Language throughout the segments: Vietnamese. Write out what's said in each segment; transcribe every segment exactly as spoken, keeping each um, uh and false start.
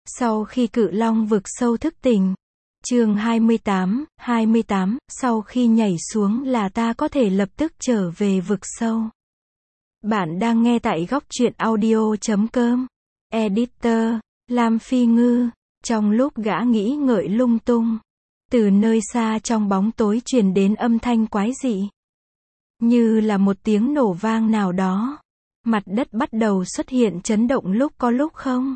Sau khi cự long vực sâu thức tỉnh. Chương hai mươi tám, hai mươi tám, sau khi nhảy xuống là ta có thể lập tức trở về vực sâu. Bạn đang nghe tại góc truyện audio chấm com. Editor, Lam Phi Ngư. Trong lúc gã nghĩ ngợi lung tung, từ nơi xa trong bóng tối truyền đến âm thanh quái dị. Như là một tiếng nổ vang nào đó. Mặt đất bắt đầu xuất hiện chấn động lúc có lúc không.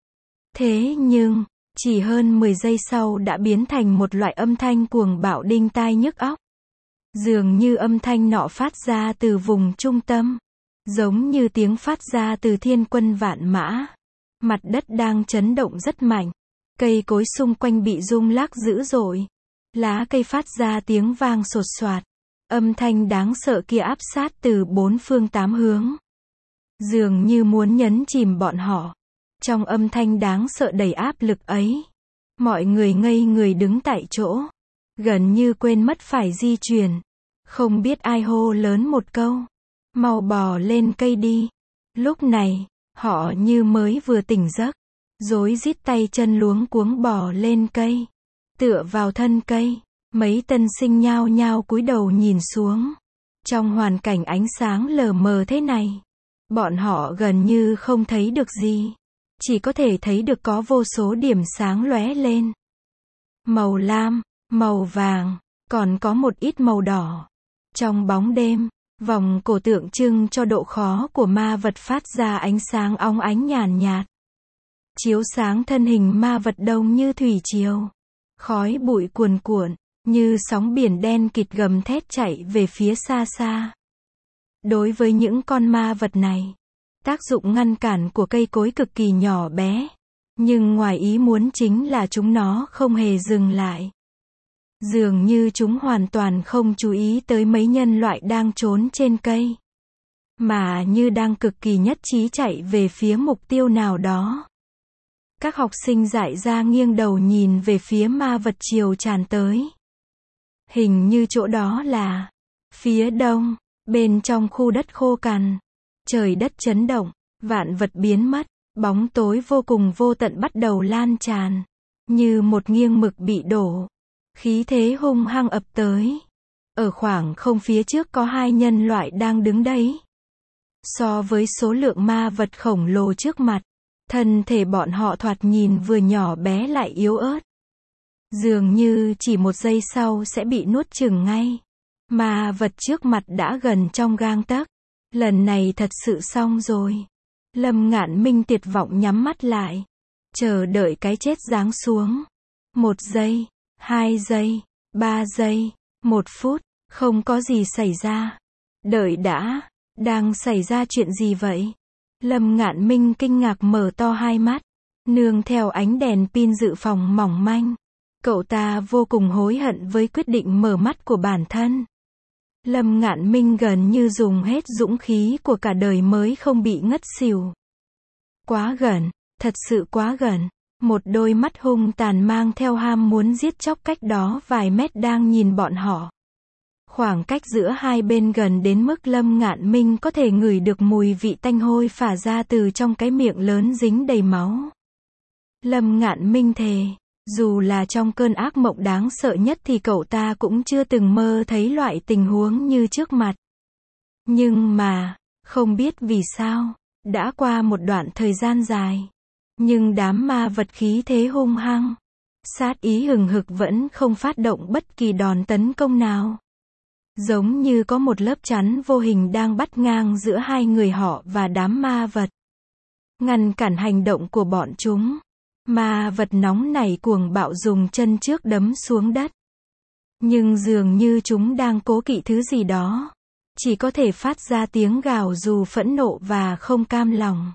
Thế nhưng, chỉ hơn mười giây sau đã biến thành một loại âm thanh cuồng bạo đinh tai nhức óc. Dường như âm thanh nọ phát ra từ vùng trung tâm. Giống như tiếng phát ra từ thiên quân vạn mã. Mặt đất đang chấn động rất mạnh. Cây cối xung quanh bị rung lắc dữ dội. Lá cây phát ra tiếng vang sột soạt. Âm thanh đáng sợ kia áp sát từ bốn phương tám hướng. Dường như muốn nhấn chìm bọn họ. Trong âm thanh đáng sợ đầy áp lực ấy, mọi người ngây người đứng tại chỗ, gần như quên mất phải di chuyển. Không biết ai hô lớn một câu, mau bò lên cây đi. Lúc này, họ như mới vừa tỉnh giấc, rối rít tay chân luống cuống bò lên cây. Tựa vào thân cây, mấy tân sinh nhao nhao cúi đầu nhìn xuống. Trong hoàn cảnh ánh sáng lờ mờ thế này, bọn họ gần như không thấy được gì. Chỉ có thể thấy được có vô số điểm sáng lóe lên. Màu lam, màu vàng, còn có một ít màu đỏ. Trong bóng đêm, vòng cổ tượng trưng cho độ khó của ma vật phát ra ánh sáng óng ánh nhàn nhạt. Chiếu sáng thân hình ma vật đông như thủy triều. Khói bụi cuồn cuộn, như sóng biển đen kịt gầm thét chạy về phía xa xa. Đối với những con ma vật này, tác dụng ngăn cản của cây cối cực kỳ nhỏ bé. Nhưng ngoài ý muốn chính là chúng nó không hề dừng lại. Dường như chúng hoàn toàn không chú ý tới mấy nhân loại đang trốn trên cây. Mà như đang cực kỳ nhất trí chạy về phía mục tiêu nào đó. Các học sinh dại ra nghiêng đầu nhìn về phía ma vật chiều tràn tới. Hình như chỗ đó là phía đông, bên trong khu đất khô cằn. Trời đất chấn động, vạn vật biến mất, bóng tối vô cùng vô tận bắt đầu lan tràn. Như một nghiêng mực bị đổ. Khí thế hung hăng ập tới. Ở khoảng không phía trước có hai nhân loại đang đứng đấy. So với số lượng ma vật khổng lồ trước mặt, thân thể bọn họ thoạt nhìn vừa nhỏ bé lại yếu ớt. Dường như chỉ một giây sau sẽ bị nuốt chửng ngay. Ma vật trước mặt đã gần trong gang tấc. Lần này thật sự xong rồi. Lâm Ngạn Minh tuyệt vọng nhắm mắt lại. Chờ đợi cái chết giáng xuống. Một giây, hai giây, ba giây, một phút, không có gì xảy ra. Đợi đã, đang xảy ra chuyện gì vậy? Lâm Ngạn Minh kinh ngạc mở to hai mắt. Nương theo ánh đèn pin dự phòng mỏng manh. Cậu ta vô cùng hối hận với quyết định mở mắt của bản thân. Lâm Ngạn Minh gần như dùng hết dũng khí của cả đời mới không bị ngất xỉu. Quá gần, thật sự quá gần. Một đôi mắt hung tàn mang theo ham muốn giết chóc cách đó vài mét đang nhìn bọn họ. Khoảng cách giữa hai bên gần đến mức Lâm Ngạn Minh có thể ngửi được mùi vị tanh hôi phả ra từ trong cái miệng lớn dính đầy máu. Lâm Ngạn Minh thề, dù là trong cơn ác mộng đáng sợ nhất thì cậu ta cũng chưa từng mơ thấy loại tình huống như trước mặt. Nhưng mà, không biết vì sao, đã qua một đoạn thời gian dài. Nhưng đám ma vật khí thế hung hăng, sát ý hừng hực vẫn không phát động bất kỳ đòn tấn công nào. Giống như có một lớp chắn vô hình đang bắt ngang giữa hai người họ và đám ma vật. Ngăn cản hành động của bọn chúng. Ma vật nóng nảy cuồng bạo dùng chân trước đấm xuống đất. Nhưng dường như chúng đang cố kỵ thứ gì đó. Chỉ có thể phát ra tiếng gào dù phẫn nộ và không cam lòng.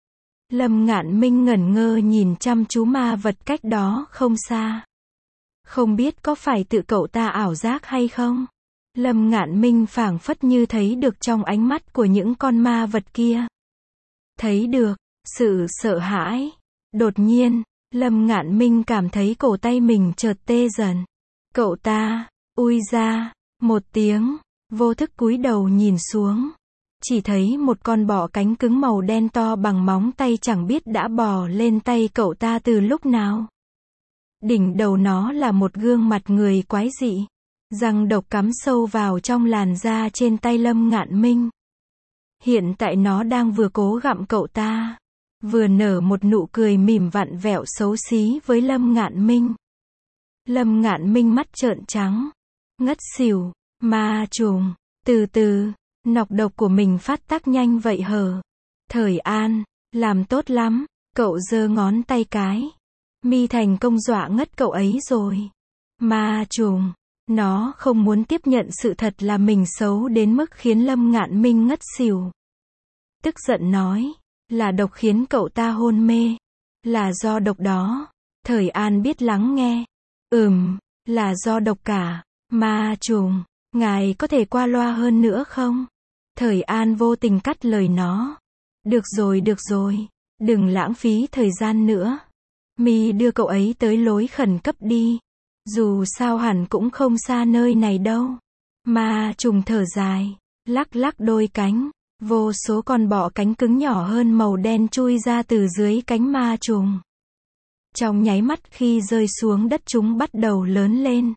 Lâm Ngạn Minh ngẩn ngơ nhìn chăm chú ma vật cách đó không xa. Không biết có phải tự cậu ta ảo giác hay không? Lâm Ngạn Minh phảng phất như thấy được trong ánh mắt của những con ma vật kia. Thấy được sự sợ hãi. Đột nhiên, Lâm Ngạn Minh cảm thấy cổ tay mình chợt tê dần. Cậu ta, ui ra, một tiếng, vô thức cúi đầu nhìn xuống. chỉ thấy một con bọ cánh cứng màu đen to bằng móng tay chẳng biết đã bò lên tay cậu ta từ lúc nào. Đỉnh đầu nó là một gương mặt người quái dị. Răng độc cắm sâu vào trong làn da trên tay Lâm Ngạn Minh. Hiện tại nó đang vừa cố gặm cậu ta, vừa nở một nụ cười mỉm vặn vẹo xấu xí với Lâm Ngạn Minh. Lâm Ngạn Minh mắt trợn trắng, ngất xỉu. Ma trùng, từ từ, nọc độc của mình phát tác nhanh vậy hờ. Thời An, làm tốt lắm, cậu giơ ngón tay cái. Mi thành công dọa ngất cậu ấy rồi. Ma trùng, nó không muốn tiếp nhận sự thật là mình xấu đến mức khiến Lâm Ngạn Minh ngất xỉu. Tức giận nói, là độc khiến cậu ta hôn mê. Là do độc đó. Thời An biết lắng nghe. Ừm, là do độc cả. Ma trùng, ngài có thể qua loa hơn nữa không? Thời An vô tình cắt lời nó. Được rồi được rồi, đừng lãng phí thời gian nữa. Mi đưa cậu ấy tới lối khẩn cấp đi. Dù sao hẳn cũng không xa nơi này đâu. Ma trùng thở dài, lắc lắc đôi cánh. Vô số con bọ cánh cứng nhỏ hơn màu đen chui ra từ dưới cánh ma trùng. Trong nháy mắt khi rơi xuống đất chúng bắt đầu lớn lên.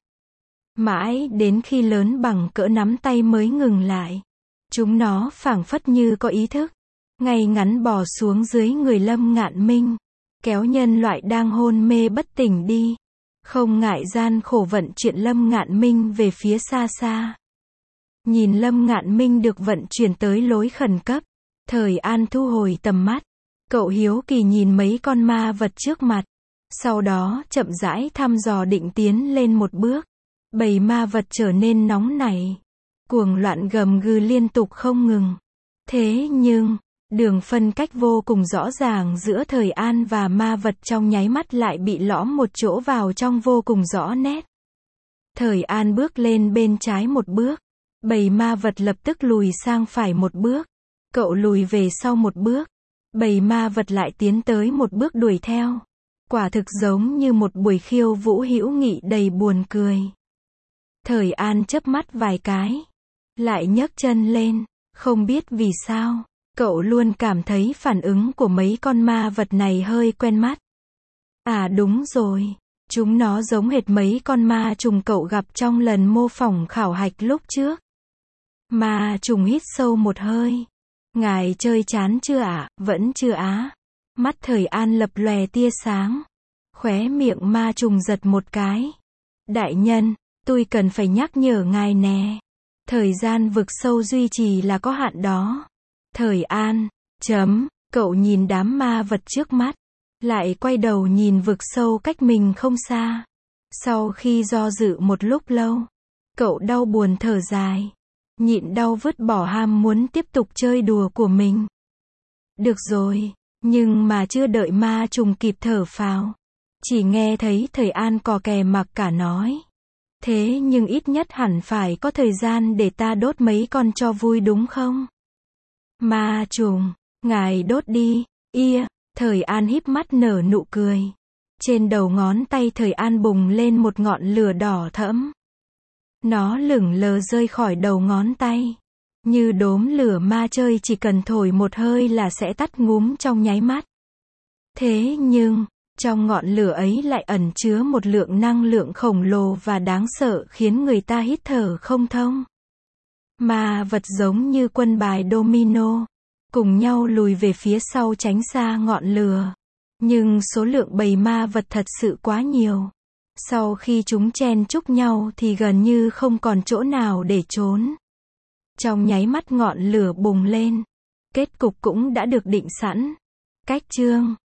Mãi đến khi lớn bằng cỡ nắm tay mới ngừng lại. Chúng nó phảng phất như có ý thức. Ngay ngắn bò xuống dưới người Lâm Ngạn Minh. Kéo nhân loại đang hôn mê bất tỉnh đi. Không ngại gian khổ vận chuyển Lâm Ngạn Minh về phía xa xa. Nhìn Lâm Ngạn Minh được vận chuyển tới lối khẩn cấp. Thời An thu hồi tầm mắt. Cậu hiếu kỳ nhìn mấy con ma vật trước mặt. Sau đó chậm rãi thăm dò định tiến lên một bước. Bầy ma vật trở nên nóng nảy. Cuồng loạn gầm gừ liên tục không ngừng. Thế nhưng, đường phân cách vô cùng rõ ràng giữa Thời An và ma vật trong nháy mắt lại bị lõm một chỗ vào trong vô cùng rõ nét. Thời An bước lên bên trái một bước. Bầy ma vật lập tức lùi sang phải một bước. Cậu lùi về sau một bước. Bầy ma vật lại tiến tới một bước đuổi theo. Quả thực giống như một buổi khiêu vũ hữu nghị đầy buồn cười. Thời An chớp mắt vài cái. Lại nhấc chân lên. Không biết vì sao, cậu luôn cảm thấy phản ứng của mấy con ma vật này hơi quen mắt. À đúng rồi. Chúng nó giống hệt mấy con ma trùng cậu gặp trong lần mô phỏng khảo hạch lúc trước. Ma trùng hít sâu một hơi. Ngài chơi chán chưa ạ? À? Vẫn chưa á. Mắt Thời An lập lòe tia sáng. Khóe miệng ma trùng giật một cái. Đại nhân, tôi cần phải nhắc nhở ngài nè. Thời gian vực sâu duy trì là có hạn đó. Thời An, chấm, cậu nhìn đám ma vật trước mắt. Lại quay đầu nhìn vực sâu cách mình không xa. Sau khi do dự một lúc lâu, cậu đau buồn thở dài. Nhịn đau vứt bỏ ham muốn tiếp tục chơi đùa của mình. Được rồi, nhưng mà chưa đợi ma trùng kịp thở phào. Chỉ nghe thấy Thời An cò kè mặc cả nói. Thế nhưng ít nhất hẳn phải có thời gian để ta đốt mấy con cho vui đúng không? Ma trùng, ngài đốt đi, ia, Thời An híp mắt nở nụ cười. Trên đầu ngón tay Thời An bùng lên một ngọn lửa đỏ thẫm. Nó lửng lờ rơi khỏi đầu ngón tay. Như đốm lửa ma chơi chỉ cần thổi một hơi là sẽ tắt ngúm trong nháy mắt. Thế nhưng, trong ngọn lửa ấy lại ẩn chứa một lượng năng lượng khổng lồ và đáng sợ khiến người ta hít thở không thông. Ma vật giống như quân bài domino, cùng nhau lùi về phía sau tránh xa ngọn lửa. Nhưng số lượng bầy ma vật thật sự quá nhiều. Sau khi chúng chen chúc nhau thì gần như không còn chỗ nào để trốn. Trong nháy mắt ngọn lửa bùng lên. Kết cục cũng đã được định sẵn. Cách chương